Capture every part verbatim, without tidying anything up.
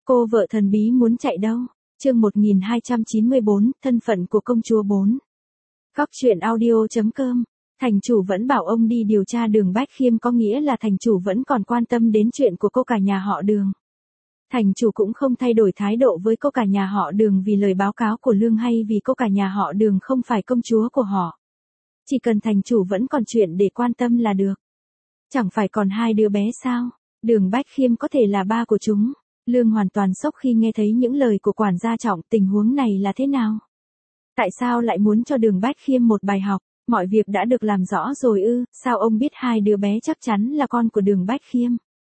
Cô vợ thần bí muốn chạy đâu? Chương một nghìn hai trăm chín mươi bốn, thân phận của công chúa bốn. Góc truyện audio chấm com. Thành chủ vẫn bảo ông đi điều tra Đường Bách Khiêm, có nghĩa là thành chủ vẫn còn quan tâm đến chuyện của cô cả nhà họ Đường. Thành chủ cũng không thay đổi thái độ với cô cả nhà họ Đường vì lời báo cáo của Lương hay vì cô cả nhà họ Đường không phải công chúa của họ. Chỉ cần thành chủ vẫn còn chuyện để quan tâm là được. Chẳng phải còn hai đứa bé sao? Đường Bách Khiêm có thể là ba của chúng. Lương hoàn toàn sốc khi nghe thấy những lời của quản gia Trọng. Tình huống này là thế nào? Tại sao lại muốn cho Đường Bách Khiêm một bài học? Mọi việc đã được làm rõ rồi ư? Sao ông biết hai đứa bé chắc chắn là con của Đường Bách Khiêm?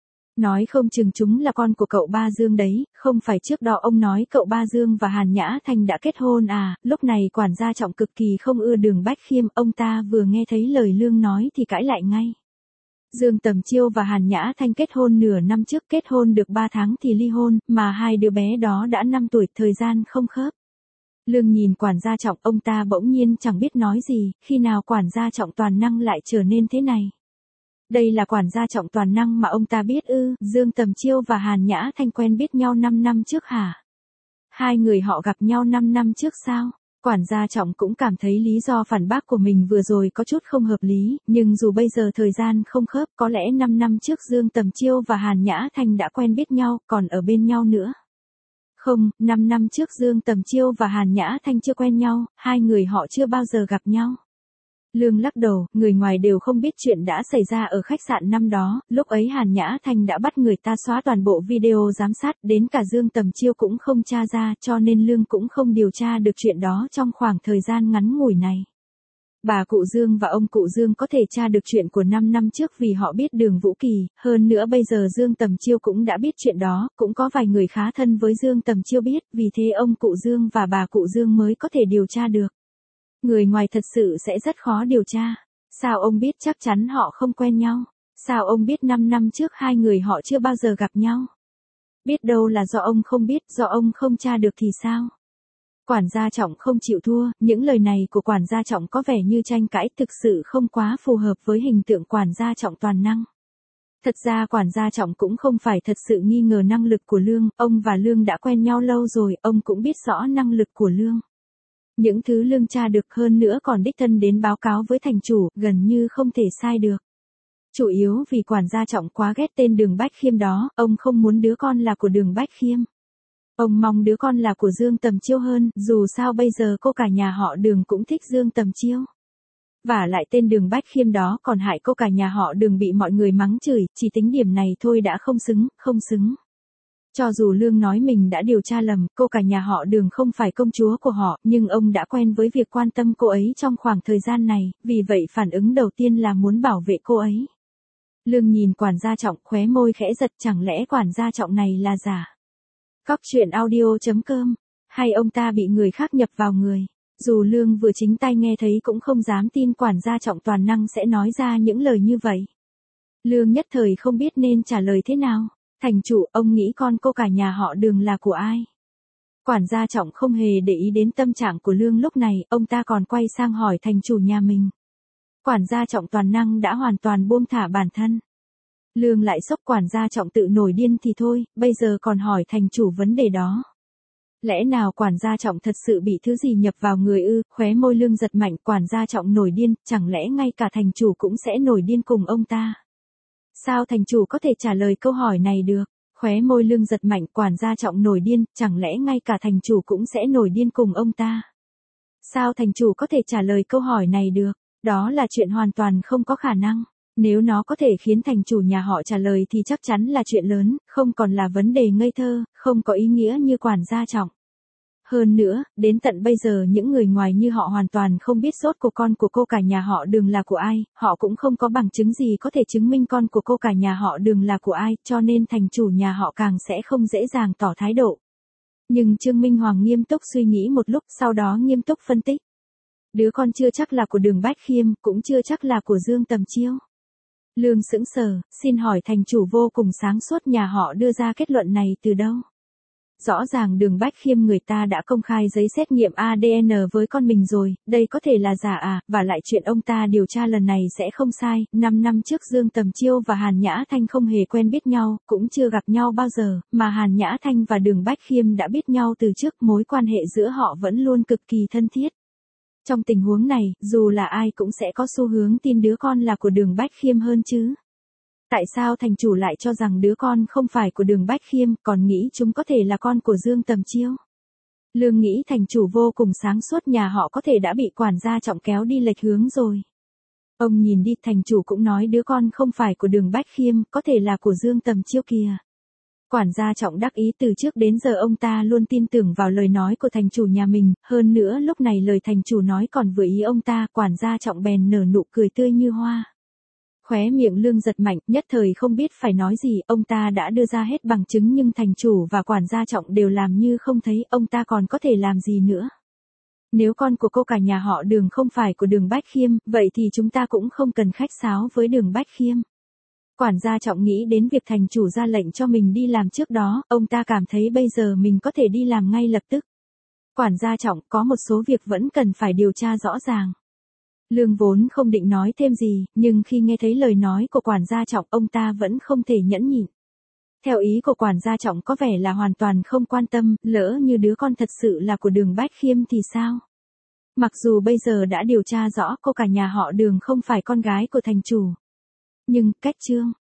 Nói không chừng chúng là con của cậu Ba Dương đấy, không phải trước đó ông nói cậu Ba Dương và Hàn Nhã Thanh đã kết hôn à? Lúc này quản gia Trọng cực kỳ không ưa Đường Bách Khiêm, ông ta vừa nghe thấy lời Lương nói thì cãi lại ngay. Dương Tầm Chiêu và Hàn Nhã Thanh kết hôn nửa năm trước, kết hôn được ba tháng thì ly hôn, mà hai đứa bé đó đã năm tuổi, thời gian không khớp. Lương nhìn quản gia Trọng, ông ta bỗng nhiên chẳng biết nói gì, khi nào quản gia Trọng toàn năng lại trở nên thế này. Đây là quản gia Trọng toàn năng mà ông ta biết ư? Dương Tầm Chiêu và Hàn Nhã Thanh quen biết nhau năm năm trước hả? Hai người họ gặp nhau năm năm trước sao? Quản gia Trọng cũng cảm thấy lý do phản bác của mình vừa rồi có chút không hợp lý, nhưng dù bây giờ thời gian không khớp, có lẽ năm năm trước Dương Tầm Chiêu và Hàn Nhã Thanh đã quen biết nhau, còn ở bên nhau nữa. Không, năm năm trước Dương Tầm Chiêu và Hàn Nhã Thanh chưa quen nhau, hai người họ chưa bao giờ gặp nhau. Lương lắc đầu, người ngoài đều không biết chuyện đã xảy ra ở khách sạn năm đó, lúc ấy Hàn Nhã Thanh đã bắt người ta xóa toàn bộ video giám sát, đến cả Dương Tầm Chiêu cũng không tra ra, cho nên Lương cũng không điều tra được chuyện đó trong khoảng thời gian ngắn ngủi này. Bà cụ Dương và ông cụ Dương có thể tra được chuyện của năm năm trước vì họ biết Đường Vũ Kỳ, hơn nữa bây giờ Dương Tầm Chiêu cũng đã biết chuyện đó, cũng có vài người khá thân với Dương Tầm Chiêu biết, vì thế ông cụ Dương và bà cụ Dương mới có thể điều tra được. Người ngoài thật sự sẽ rất khó điều tra. Sao ông biết chắc chắn họ không quen nhau? Sao ông biết năm năm trước hai người họ chưa bao giờ gặp nhau? Biết đâu là do ông không biết, do ông không tra được thì sao? Quản gia Trọng không chịu thua, những lời này của quản gia Trọng có vẻ như tranh cãi, thực sự không quá phù hợp với hình tượng quản gia Trọng toàn năng. Thật ra quản gia Trọng cũng không phải thật sự nghi ngờ năng lực của Lương, ông và Lương đã quen nhau lâu rồi, ông cũng biết rõ năng lực của Lương. Những thứ Lương tra được hơn nữa còn đích thân đến báo cáo với thành chủ, gần như không thể sai được. Chủ yếu vì quản gia Trọng quá ghét tên Đường Bách Khiêm đó, ông không muốn đứa con là của Đường Bách Khiêm. Ông mong đứa con là của Dương Tầm Chiêu hơn, dù sao bây giờ cô cả nhà họ Đường cũng thích Dương Tầm Chiêu. Vả lại tên Đường Bách Khiêm đó còn hại cô cả nhà họ Đường bị mọi người mắng chửi, chỉ tính điểm này thôi đã không xứng, không xứng. Cho dù Lương nói mình đã điều tra lầm, cô cả nhà họ Đường không phải công chúa của họ, nhưng ông đã quen với việc quan tâm cô ấy trong khoảng thời gian này, vì vậy phản ứng đầu tiên là muốn bảo vệ cô ấy. Lương nhìn quản gia Trọng, khóe môi khẽ giật, chẳng lẽ quản gia Trọng này là giả? Góc truyện audio chấm com, hay ông ta bị người khác nhập vào người? Dù Lương vừa chính tay nghe thấy cũng không dám tin quản gia Trọng toàn năng sẽ nói ra những lời như vậy. Lương nhất thời không biết nên trả lời thế nào. Thành chủ, ông nghĩ con cô cả nhà họ Đường là của ai? Quản gia Trọng không hề để ý đến tâm trạng của Lương lúc này, ông ta còn quay sang hỏi thành chủ nhà mình. Quản gia Trọng toàn năng đã hoàn toàn buông thả bản thân. Lương lại sốc quản gia Trọng tự nổi điên thì thôi, bây giờ còn hỏi thành chủ vấn đề đó. Lẽ nào quản gia Trọng thật sự bị thứ gì nhập vào người ư? Khóe môi Lương giật mạnh, quản gia Trọng nổi điên, chẳng lẽ ngay cả thành chủ cũng sẽ nổi điên cùng ông ta? Sao thành chủ có thể trả lời câu hỏi này được? Khóe môi Lương giật mạnh, quản gia Trọng nổi điên, chẳng lẽ ngay cả thành chủ cũng sẽ nổi điên cùng ông ta? Sao thành chủ có thể trả lời câu hỏi này được? Đó là chuyện hoàn toàn không có khả năng. Nếu nó có thể khiến thành chủ nhà họ trả lời thì chắc chắn là chuyện lớn, không còn là vấn đề ngây thơ, không có ý nghĩa như quản gia Trọng. Hơn nữa, đến tận bây giờ những người ngoài như họ hoàn toàn không biết rốt cuộc con của cô cả nhà họ Đường là của ai, họ cũng không có bằng chứng gì có thể chứng minh con của cô cả nhà họ Đường là của ai, cho nên thành chủ nhà họ càng sẽ không dễ dàng tỏ thái độ. Nhưng Trương Minh Hoàng nghiêm túc suy nghĩ một lúc, sau đó nghiêm túc phân tích. Đứa con chưa chắc là của Đường Bách Khiêm, cũng chưa chắc là của Dương Tầm Chiêu. Lương sững sờ, xin hỏi thành chủ vô cùng sáng suốt nhà họ đưa ra kết luận này từ đâu? rõ ràng Đường Bách Khiêm người ta đã công khai giấy xét nghiệm a đê en với con mình rồi, đây có thể là giả à, và lại chuyện ông ta điều tra lần này sẽ không sai, năm năm trước Dương Tầm Chiêu và Hàn Nhã Thanh không hề quen biết nhau, cũng chưa gặp nhau bao giờ, mà Hàn Nhã Thanh và Đường Bách Khiêm đã biết nhau từ trước, mối quan hệ giữa họ vẫn luôn cực kỳ thân thiết. Trong tình huống này, dù là ai cũng sẽ có xu hướng tin đứa con là của Đường Bách Khiêm hơn chứ. Tại sao thành chủ lại cho rằng đứa con không phải của Đường Bách Khiêm, còn nghĩ chúng có thể là con của Dương Tầm Chiêu? Lương nghĩ thành chủ vô cùng sáng suốt, nhà họ có thể đã bị quản gia Trọng kéo đi lệch hướng rồi. Ông nhìn đi, thành chủ cũng nói đứa con không phải của Đường Bách Khiêm, có thể là của Dương Tầm Chiêu kìa. Quản gia Trọng đắc ý, từ trước đến giờ ông ta luôn tin tưởng vào lời nói của thành chủ nhà mình, hơn nữa lúc này lời thành chủ nói còn vừa ý ông ta, quản gia Trọng bèn nở nụ cười tươi như hoa. Khóe miệng Lương giật mạnh, nhất thời không biết phải nói gì, ông ta đã đưa ra hết bằng chứng nhưng thành chủ và quản gia Trọng đều làm như không thấy, ông ta còn có thể làm gì nữa. Nếu con của cô cả nhà họ Đường không phải của Đường Bách Khiêm, vậy thì chúng ta cũng không cần khách sáo với Đường Bách Khiêm. Quản gia Trọng nghĩ đến việc thành chủ ra lệnh cho mình đi làm trước đó, ông ta cảm thấy bây giờ mình có thể đi làm ngay lập tức. Quản gia Trọng, có một số việc vẫn cần phải điều tra rõ ràng. Lương vốn không định nói thêm gì, nhưng khi nghe thấy lời nói của quản gia Trọng, ông ta vẫn không thể nhẫn nhịn. Theo ý của quản gia Trọng có vẻ là hoàn toàn không quan tâm, lỡ như đứa con thật sự là của Đường Bách Khiêm thì sao? Mặc dù bây giờ đã điều tra rõ cô cả nhà họ Đường không phải con gái của thành chủ. Nhưng, cách chương